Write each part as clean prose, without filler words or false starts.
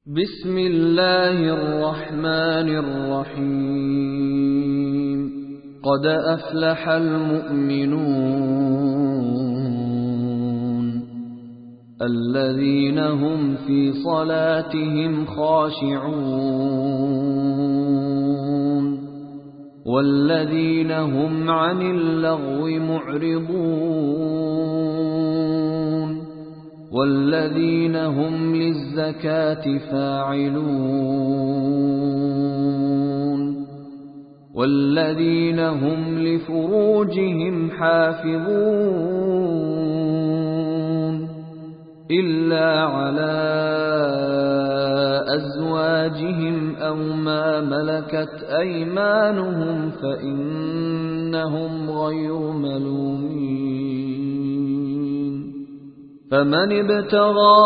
بسم الله الرحمن الرحيم قد أفلح المؤمنون الذين هم في صلاتهم خاشعون والذين هم عن اللغو معرضون والذين هم للزكاة فاعلون والذين هم لفروجهم حافظون إلا على أزواجهم أو ما ملكت أيمانهم فإنهم غير ملومين فمن ابتغى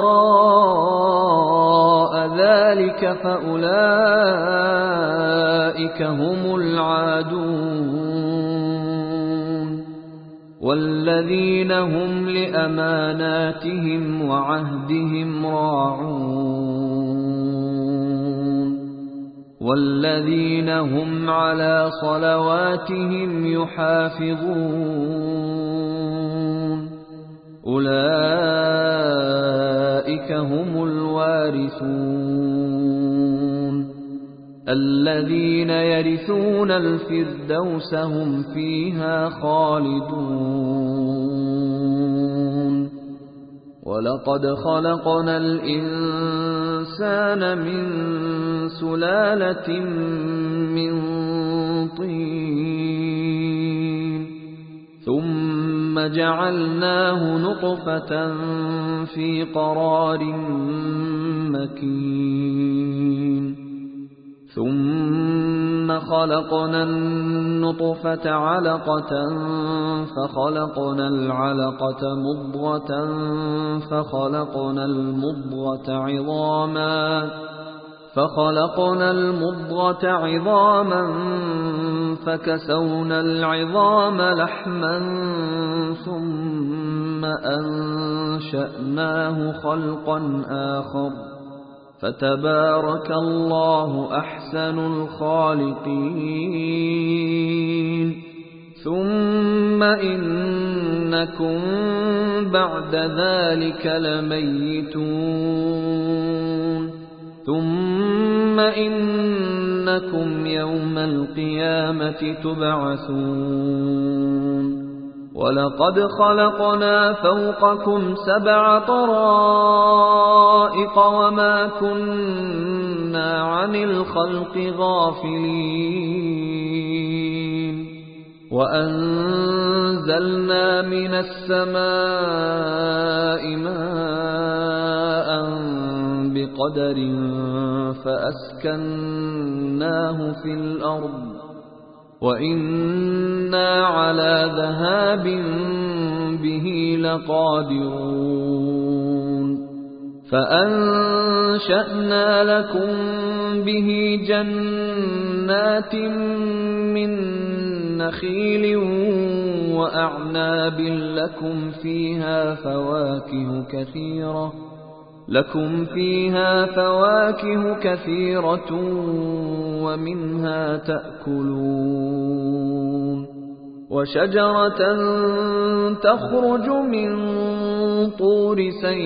وراء ذلك فأولئك هم العادون والذين هم لأماناتهم وعهدهم راعون والذين هم على صلواتهم يحافظون أولئك هم الوارثون الذين يرثون الفردوس هم فيها خالدون ولقد خلقنا الإنسان من سلالة من طين ثم جعلناه نطفة في قرار مكين ثم خلقنا النطفة علقة فخلقنا العلقة مضغة فخلقنا المضغة عظاما فكسونا العظام لحما ثم أنشأناه خلقا آخر فتبارك الله أحسن الخالقين ثم إنكم بعد ذلك لميتون ثم إنكم يوم القيامة تبعثون ولقد خلقنا فوقكم 7 طرائق وما كنا عن الخلق غافلين وأنزلنا من السماء ماء بقدر فأسكناه في الأرض وإنا على ذهاب به لقادرون فأنشأنا لكم به جنات من نخيل وأعناب لكم فيها فواكه كثيرة ومنها تأكلون وشجرة تخرج من طور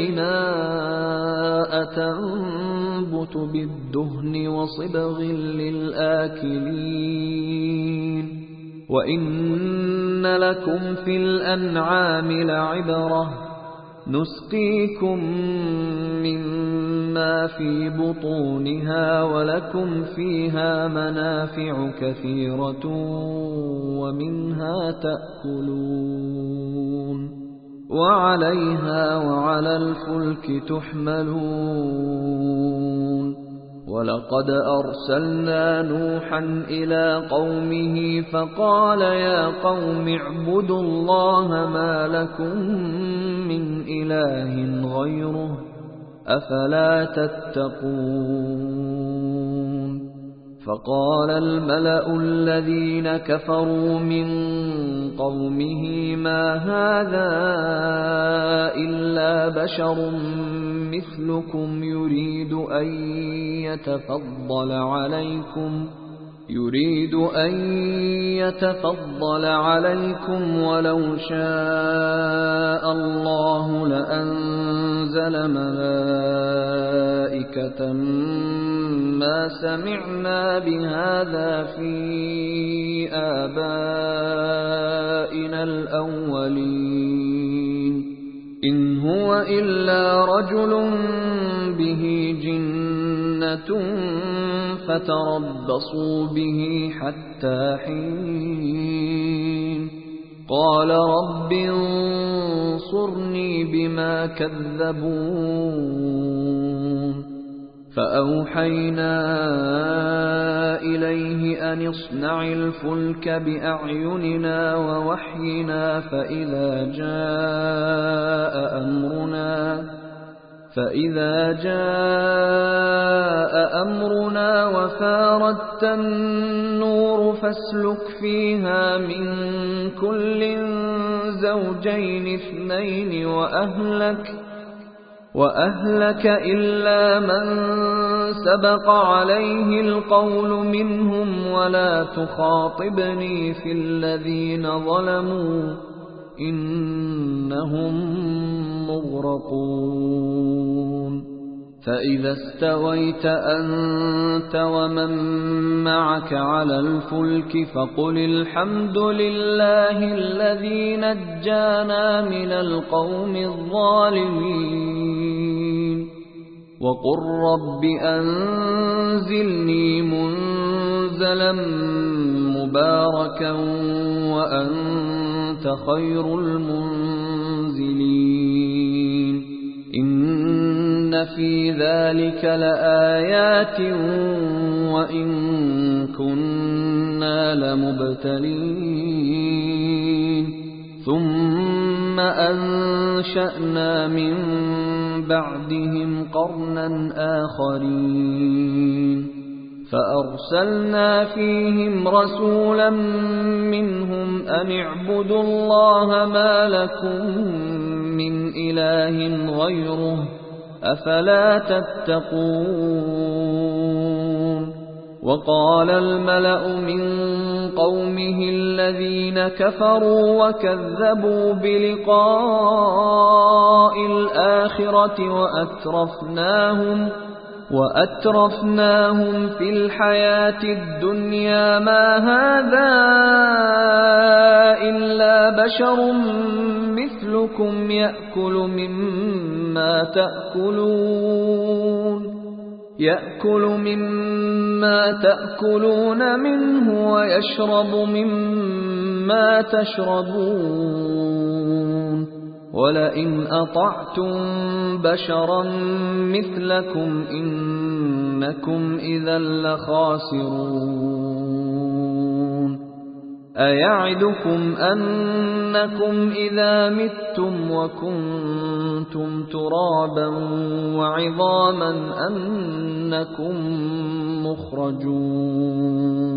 سيناء تنبت بالدهن وصبغ للآكلين وإن لكم في الأنعام لعبرة نسقيكم مما في بطونها ولكم فيها منافع كثيرة ومنها تأكلون وعليها وعلى الفلك تحملون ولقد أرسلنا نوحا إلى قومه فقال يا قوم اعبدوا الله ما لكم من إله غيره أفلا تتقون فقال الملأ الذين كفروا من قومه ما هذا إلا بشر مثلكم يريد أن يتفضل عليكم ولو شاء الله لأنزل ملائكة ما سمعنا بهذا في آبائنا الأولين إن هو إلا رجل به جنة فتربصوا به حتى حين قال رب انصرني بما كذبون فأوحينا إليه أن اصنع الفلك بأعيننا ووحينا فإذا جاء أمرنا وفاردت النور فاسلك فيها من كل زوجين اثنين وأهلك إلا من سبق عليه القول منهم ولا تخاطبني في الذين ظلموا إنهم مغرقون فإذا استويت أنت ومن معك على الفلك فقل الحمد لله الذي نجانا من القوم الظالمين وقل رب أنزلني منزلا مباركا وأنت خير المنزلين إن في ذلك لآيات وإن كنا لمبتلين ثم أنشأنا من بعدهم قرنا آخرين فأرسلنا فيهم رسولا منهم أن اعبدوا الله ما لكم من إله غيره أفلا تتقون وقال الملأ من قومه الذين كفروا وكذبوا بلقاء الآخرة وأترفناهم في الحياة الدنيا ما هذا إلا بشر مثلكم يأكل مما تأكلون منه ويشرب مما تشربون ولئن أطعتم بشرا مثلكم إنكم إذا لخاسرون أيعدكم أنكم إذا متم وكنتم ترابا وعظاما أنكم مخرجون